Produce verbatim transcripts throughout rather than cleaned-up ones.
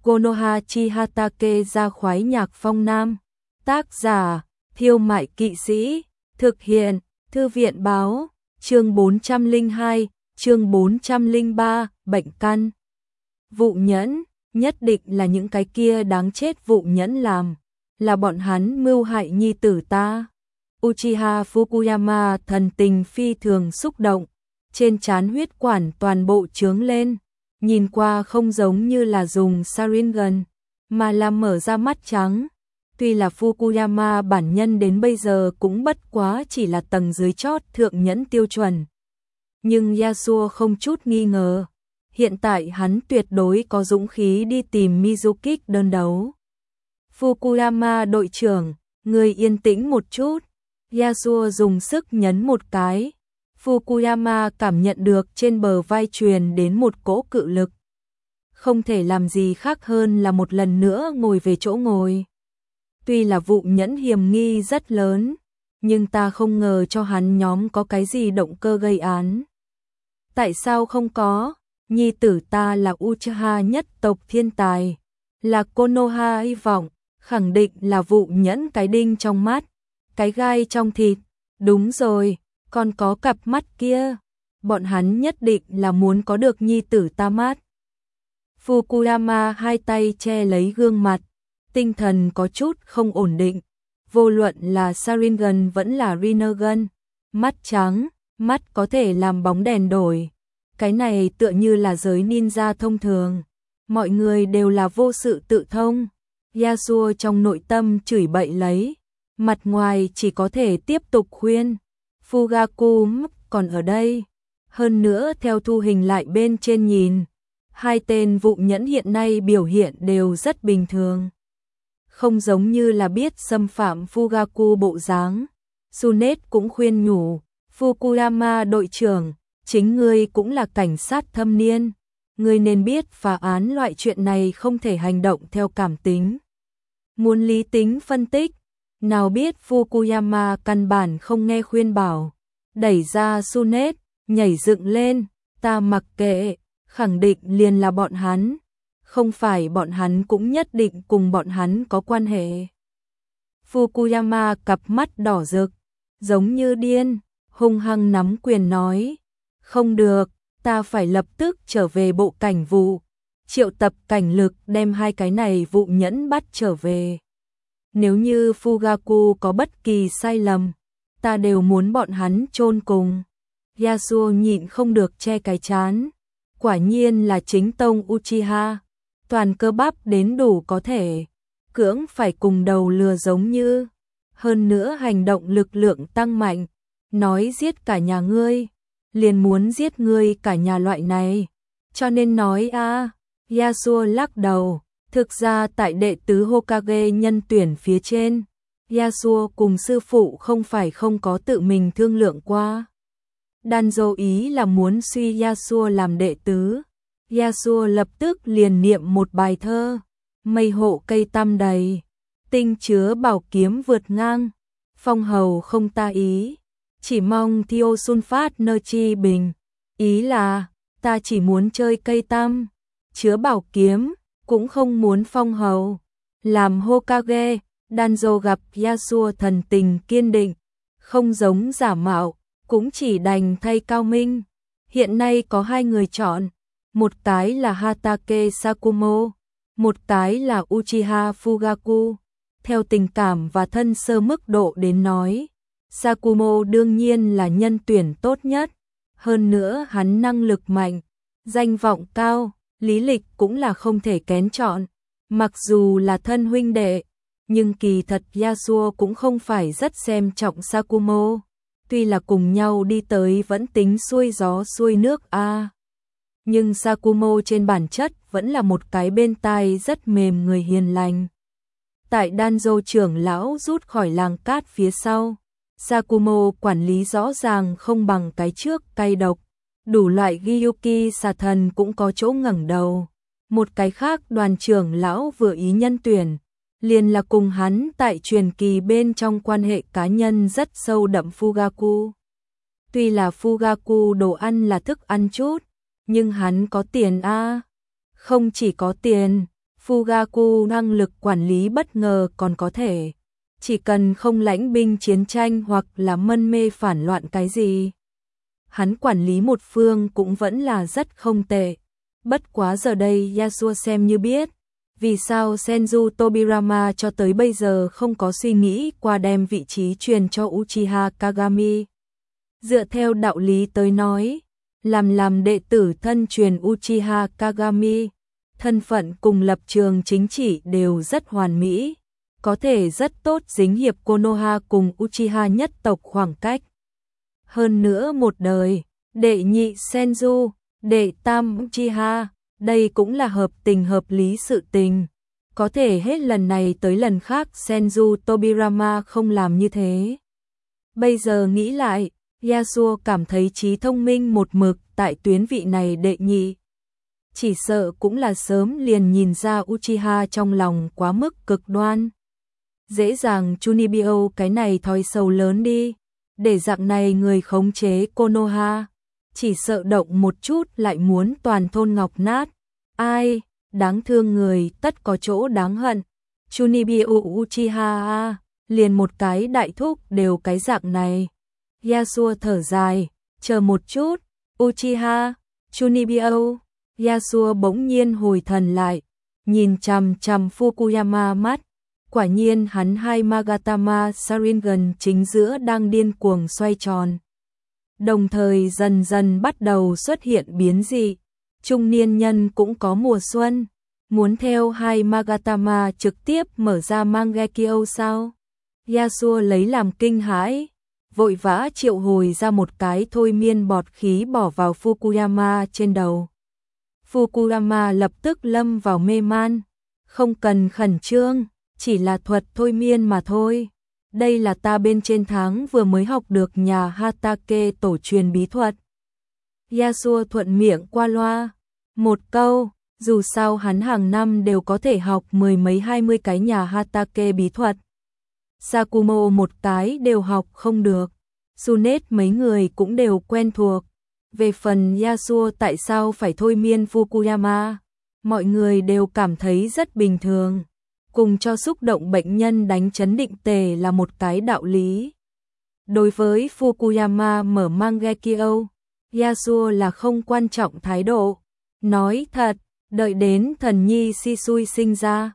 Konoha Chihatake ra khoái nhạc phong nam. Tác giả, Thiêu Mại Kỵ Sĩ. Thực hiện, Thư viện báo. Chương bốn trăm lẻ hai, chương bốn trăm lẻ ba, bệnh căn. Vụ nhẫn, nhất định là những cái kia đáng chết vụ nhẫn làm. Là bọn hắn mưu hại nhi tử ta. Uchiha Fukuyama thần tình phi thường xúc động. Trên trán huyết quản toàn bộ trướng lên. Nhìn qua không giống như là dùng Sharingan, mà là mở ra mắt trắng. Tuy là Fukuyama bản nhân đến bây giờ cũng bất quá chỉ là tầng dưới chót thượng nhẫn tiêu chuẩn. Nhưng Yasuo không chút nghi ngờ. Hiện tại hắn tuyệt đối có dũng khí đi tìm Mizuki đơn đấu. Fukuyama đội trưởng, người yên tĩnh một chút. Yasuo dùng sức nhấn một cái. Fukuyama cảm nhận được trên bờ vai truyền đến một cỗ cự lực. Không thể làm gì khác hơn là một lần nữa ngồi về chỗ ngồi. Tuy là vụ nhẫn hiểm nghi rất lớn, nhưng ta không ngờ cho hắn nhóm có cái gì động cơ gây án. Tại sao không có? Nhi tử ta là Uchiha nhất tộc thiên tài, là Konoha hy vọng, khẳng định là vụ nhẫn cái đinh trong mắt, cái gai trong thịt. Đúng rồi, còn có cặp mắt kia, bọn hắn nhất định là muốn có được nhi tử ta mắt. Fukuyama hai tay che lấy gương mặt, tinh thần có chút không ổn định, vô luận là Sharingan vẫn là Rinnegan, mắt trắng, mắt có thể làm bóng đèn đổi. Cái này tựa như là giới ninja thông thường, mọi người đều là vô sự tự thông. Yasuo trong nội tâm chửi bậy lấy, mặt ngoài chỉ có thể tiếp tục khuyên. Fugaku còn ở đây, hơn nữa theo thu hình lại bên trên nhìn, hai tên vụ nhẫn hiện nay biểu hiện đều rất bình thường. Không giống như là biết xâm phạm Fugaku bộ dáng. Sunet cũng khuyên nhủ, Fukuyama đội trưởng, chính ngươi cũng là cảnh sát thâm niên, ngươi nên biết phá án loại chuyện này không thể hành động theo cảm tính. Muốn lý tính phân tích, nào biết Fukuyama căn bản không nghe khuyên bảo, đẩy ra Sunet, nhảy dựng lên, ta mặc kệ, khẳng định liền là bọn hắn, không phải bọn hắn cũng nhất định cùng bọn hắn có quan hệ. Fukuyama cặp mắt đỏ rực, giống như điên, hung hăng nắm quyền nói, không được, ta phải lập tức trở về bộ cảnh vụ, triệu tập cảnh lực đem hai cái này vụ nhẫn bắt trở về. Nếu như Fugaku có bất kỳ sai lầm, ta đều muốn bọn hắn chôn cùng. Yasuo nhịn không được che cái trán. Quả nhiên là chính tông Uchiha, toàn cơ bắp đến đủ có thể, cưỡng phải cùng đầu lừa giống như. Hơn nữa hành động lực lượng tăng mạnh, nói giết cả nhà ngươi, liền muốn giết ngươi cả nhà loại này. Cho nên nói a à, Yasuo lắc đầu. Thực ra tại đệ tứ Hokage nhân tuyển phía trên, Yasuo cùng sư phụ không phải không có tự mình thương lượng qua. Danzo ý là muốn suy Yasuo làm đệ tứ. Yasuo lập tức liền niệm một bài thơ, mây hộ cây tăm đầy, tinh chứa bảo kiếm vượt ngang, phong hầu không ta ý, chỉ mong Thiêu Sun Phát nơ chi bình. Ý là, ta chỉ muốn chơi cây tăm, chứa bảo kiếm, cũng không muốn phong hầu. Làm Hokage, Danzo gặp Yasuo thần tình kiên định, không giống giả mạo, cũng chỉ đành thay cao minh. Hiện nay có hai người chọn, một cái là Hatake Sakumo, một cái là Uchiha Fugaku. Theo tình cảm và thân sơ mức độ đến nói, Sakumo đương nhiên là nhân tuyển tốt nhất. Hơn nữa hắn năng lực mạnh, danh vọng cao, lý lịch cũng là không thể kén chọn. Mặc dù là thân huynh đệ, nhưng kỳ thật Yasuo cũng không phải rất xem trọng Sakumo. Tuy là cùng nhau đi tới vẫn tính xuôi gió xuôi nước a à. Nhưng Sakumo trên bản chất vẫn là một cái bên tai rất mềm người hiền lành. Tại Danzo trưởng lão rút khỏi làng cát phía sau, Sakumo quản lý rõ ràng không bằng cái trước cay độc. Đủ loại Gyuki xà thần cũng có chỗ ngẩng đầu. Một cái khác đoàn trưởng lão vừa ý nhân tuyển, liền là cùng hắn tại truyền kỳ bên trong quan hệ cá nhân rất sâu đậm Fugaku. Tuy là Fugaku đồ ăn là thức ăn chút, nhưng hắn có tiền a. À. Không chỉ có tiền, Fugaku năng lực quản lý bất ngờ còn có thể. Chỉ cần không lãnh binh chiến tranh hoặc là mân mê phản loạn cái gì. Hắn quản lý một phương cũng vẫn là rất không tệ. Bất quá giờ đây Yasuo xem như biết. Vì sao Senju Tobirama cho tới bây giờ không có suy nghĩ qua đem vị trí truyền cho Uchiha Kagami. Dựa theo đạo lý tới nói, làm làm đệ tử thân truyền Uchiha Kagami, thân phận cùng lập trường chính trị đều rất hoàn mỹ, có thể rất tốt dính hiệp Konoha cùng Uchiha nhất tộc khoảng cách. Hơn nữa một đời, đệ nhị Senju, đệ tam Uchiha, đây cũng là hợp tình hợp lý sự tình. Có thể hết lần này tới lần khác Senju Tobirama không làm như thế. Bây giờ nghĩ lại, Yasuo cảm thấy trí thông minh một mực tại tuyến vị này đệ nhị. Chỉ sợ cũng là sớm liền nhìn ra Uchiha trong lòng quá mức cực đoan. Dễ dàng Chunibyo cái này thói sầu lớn đi, để dạng này người khống chế Konoha. Chỉ sợ động một chút lại muốn toàn thôn ngọc nát. Ai, đáng thương người tất có chỗ đáng hận. Chunibyo Uchiha, liền một cái đại thúc đều cái dạng này. Yasuo thở dài, chờ một chút, Uchiha, Chunibyo. Yasuo bỗng nhiên hồi thần lại, nhìn chằm chằm Fukuyama mắt. Quả nhiên hắn hai Magatama Sharingan chính giữa đang điên cuồng xoay tròn. Đồng thời dần dần bắt đầu xuất hiện biến dị. Trung niên nhân cũng có mùa xuân. Muốn theo hai Magatama trực tiếp mở ra Mangekyo sao? Yasuo lấy làm kinh hãi, vội vã triệu hồi ra một cái thôi miên bọt khí bỏ vào Fukuyama trên đầu. Fukuyama lập tức lâm vào mê man. Không cần khẩn trương, chỉ là thuật thôi miên mà thôi. Đây là ta bên trên tháng vừa mới học được nhà Hatake tổ truyền bí thuật. Yasuo thuận miệng qua loa. Một câu, dù sao hắn hàng năm đều có thể học mười mấy hai mươi cái nhà Hatake bí thuật. Sakumo một cái đều học không được. Sunet mấy người cũng đều quen thuộc. Về phần Yasuo tại sao phải thôi miên Fukuyama, mọi người đều cảm thấy rất bình thường. Cùng cho xúc động bệnh nhân đánh chấn định tề là một cái đạo lý. Đối với Fukuyama mở Mangekyo, Yasuo là không quan trọng thái độ. Nói thật, đợi đến thần nhi Shisui sinh ra,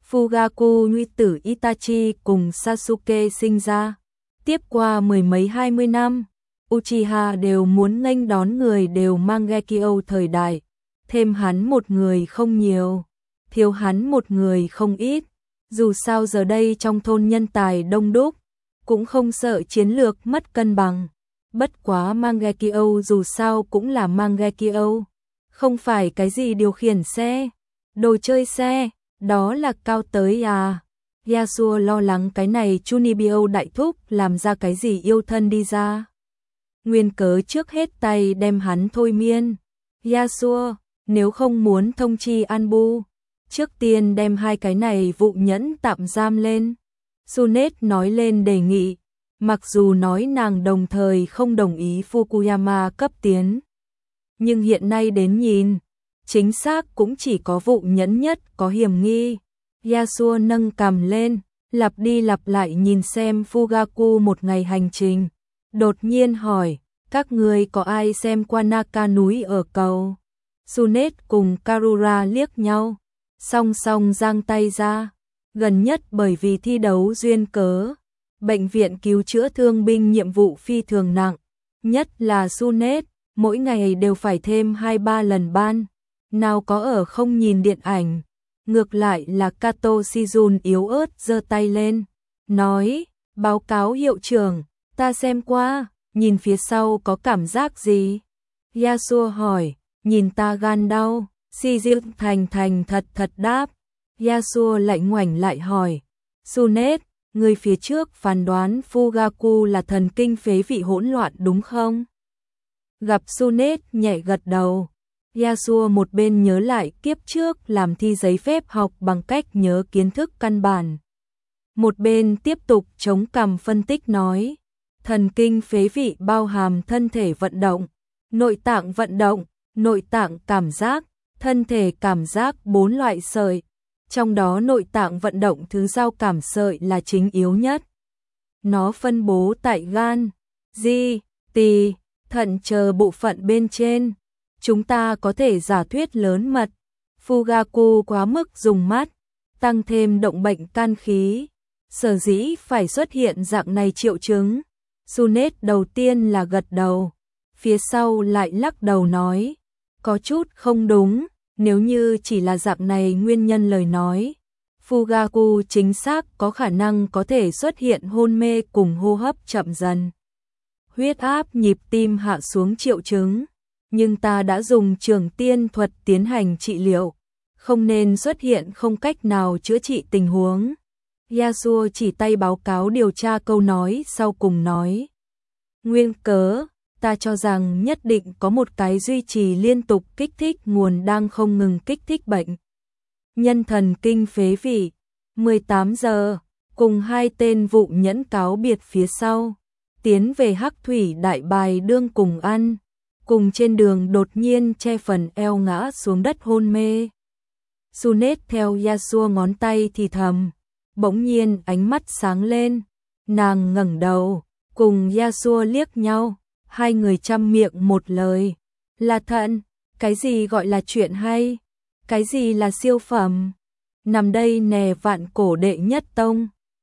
Fugaku nhi tử Itachi cùng Sasuke sinh ra, tiếp qua mười mấy hai mươi năm, Uchiha đều muốn nghênh đón người đều Mangekyo thời đại, thêm hắn một người không nhiều, thiếu hắn một người không ít. Dù sao giờ đây trong thôn nhân tài đông đúc, cũng không sợ chiến lược mất cân bằng. Bất quá Mangekyo dù sao cũng là Mangekyo, không phải cái gì điều khiển xe, đồ chơi xe, đó là cao tới à. Yasuo lo lắng cái này Chunibyo đại thúc làm ra cái gì yêu thân đi ra. Nguyên cớ trước hết tay đem hắn thôi miên. Yasuo, nếu không muốn thông chi Anbu, trước tiên đem hai cái này vụ nhẫn tạm giam lên. Sunet nói lên đề nghị, mặc dù nói nàng đồng thời không đồng ý Fukuyama cấp tiến. Nhưng hiện nay đến nhìn, chính xác cũng chỉ có vụ nhẫn nhất có hiểm nghi. Yasuo nâng cằm lên, lặp đi lặp lại nhìn xem Fugaku một ngày hành trình. Đột nhiên hỏi, các người có ai xem qua Naka núi ở cầu? Sunet cùng Karura liếc nhau, song song giang tay ra. Gần nhất bởi vì thi đấu duyên cớ, bệnh viện cứu chữa thương binh nhiệm vụ phi thường nặng, nhất là Sunet, mỗi ngày đều phải thêm hai ba lần ban, nào có ở không nhìn điện ảnh. Ngược lại là Kato Shizun yếu ớt giơ tay lên, nói, báo cáo hiệu trưởng, ta xem qua, nhìn phía sau có cảm giác gì? Yasuo hỏi, nhìn ta gan đau. Shizun thành thành thật thật đáp. Yasuo lại ngoảnh lại hỏi, Sunet, người phía trước phán đoán Fugaku là thần kinh phế vị hỗn loạn đúng không? Gặp Sunet nhẹ gật đầu. Yasuo một bên nhớ lại kiếp trước làm thi giấy phép học bằng cách nhớ kiến thức căn bản. Một bên tiếp tục chống cằm phân tích nói, thần kinh phế vị bao hàm thân thể vận động, nội tạng vận động, nội tạng cảm giác, thân thể cảm giác bốn loại sợi. trong đó nội tạng vận động thứ giao cảm sợi là chính yếu nhất. Nó phân bố tại gan, di, tỳ, thận chờ bộ phận bên trên. Chúng ta có thể giả thuyết lớn mật, Fugaku quá mức dùng mắt, tăng thêm động bệnh can khí. Sở dĩ phải xuất hiện dạng này triệu chứng. Sunet đầu tiên là gật đầu, phía sau lại lắc đầu nói, có chút không đúng, nếu như chỉ là dạng này nguyên nhân lời nói. Fugaku chính xác có khả năng có thể xuất hiện hôn mê cùng hô hấp chậm dần, huyết áp nhịp tim hạ xuống triệu chứng, nhưng ta đã dùng trường tiên thuật tiến hành trị liệu, không nên xuất hiện không cách nào chữa trị tình huống. Yasuo chỉ tay báo cáo điều tra câu nói sau cùng nói. Nguyên cớ, ta cho rằng nhất định có một cái duy trì liên tục kích thích nguồn đang không ngừng kích thích bệnh nhân thần kinh phế vị. mười tám giờ, cùng hai tên vụ nhẫn cáo biệt phía sau, tiến về Hắc Thủy Đại Bài đương cùng ăn, cùng trên đường đột nhiên che phần eo ngã xuống đất hôn mê. Sunet theo Yasuo ngón tay thì thầm, bỗng nhiên ánh mắt sáng lên, nàng ngẩng đầu, cùng Yasuo liếc nhau, hai người chăm miệng một lời, là thận, cái gì gọi là chuyện hay, cái gì là siêu phẩm, nằm đây nè vạn cổ đệ nhất tông.